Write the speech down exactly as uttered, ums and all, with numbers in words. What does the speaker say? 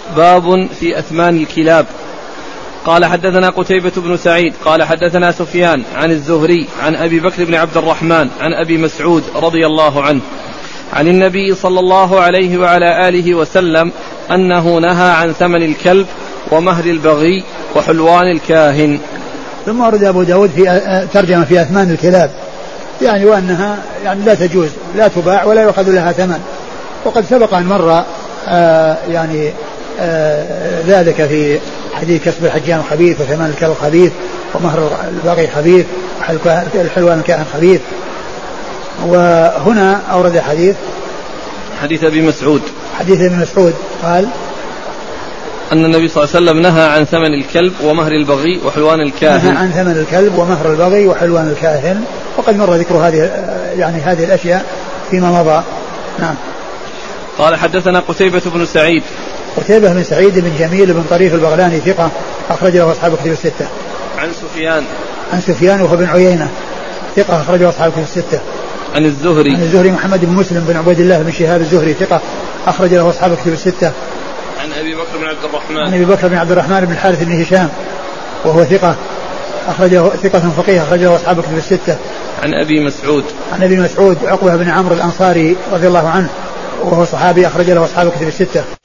باب في أثمان الكلاب. قال حدثنا قتيبة بن سعيد قال حدثنا سفيان عن الزهري عن أبي بكر بن عبد الرحمن عن أبي مسعود رضي الله عنه عن النبي صلى الله عليه وعلى آله وسلم أنه نهى عن ثمن الكلب ومهر البغي وحلوان الكاهن. ثم ورد أبو داود في ترجمة في أثمان الكلاب، يعني وأنها يعني لا تجوز، لا تباع ولا يؤخذ لها ثمن. وقد سبق أن مر آه يعني آه ذلك في حديث كسب الحجام خبيث وثمن الكلب خبيث ومهر البغي خبيث وحلوان الكاهن خبيث. وهنا أورد حديث حديث أبي مسعود حديث ابن مسعود قال أن النبي صلى الله عليه وسلم نهى عن ثمن الكلب ومهر البغي وحلوان الكاهن. نهى عن ثمن الكلب ومهر البغي وحلوان الكاهن، وقد مر ذكر هذه يعني هذه الأشياء فيما مضى. نعم. قال حدثنا قتيبة بن سعيد قتيبة بن سعيد بن جميل بن طريف البغلاني ثقة أخرج له أصحاب الكتب الستة. عن سفيان عن سفيان وهو بن عيينة ثقة أخرج له أصحاب الكتب الستة. عن الزهري عن الزهري محمد بن مسلم بن عبيد الله بن شهاب الزهري ثقة أخرج له أصحاب الكتب الستة. عن أبي بكر بن عبد الرحمن عن أبي بكر بن عبد الرحمن بن الحارث بن هشام وهو ثقة أخرجه ثقة فقيه أخرجه أصحاب الكتب الستة. عن أبي مسعود عن أبي مسعود عقبة بن عمرو الأنصاري رضي الله عنه وهو صحابي أخرج له أصحاب الكتب الستة.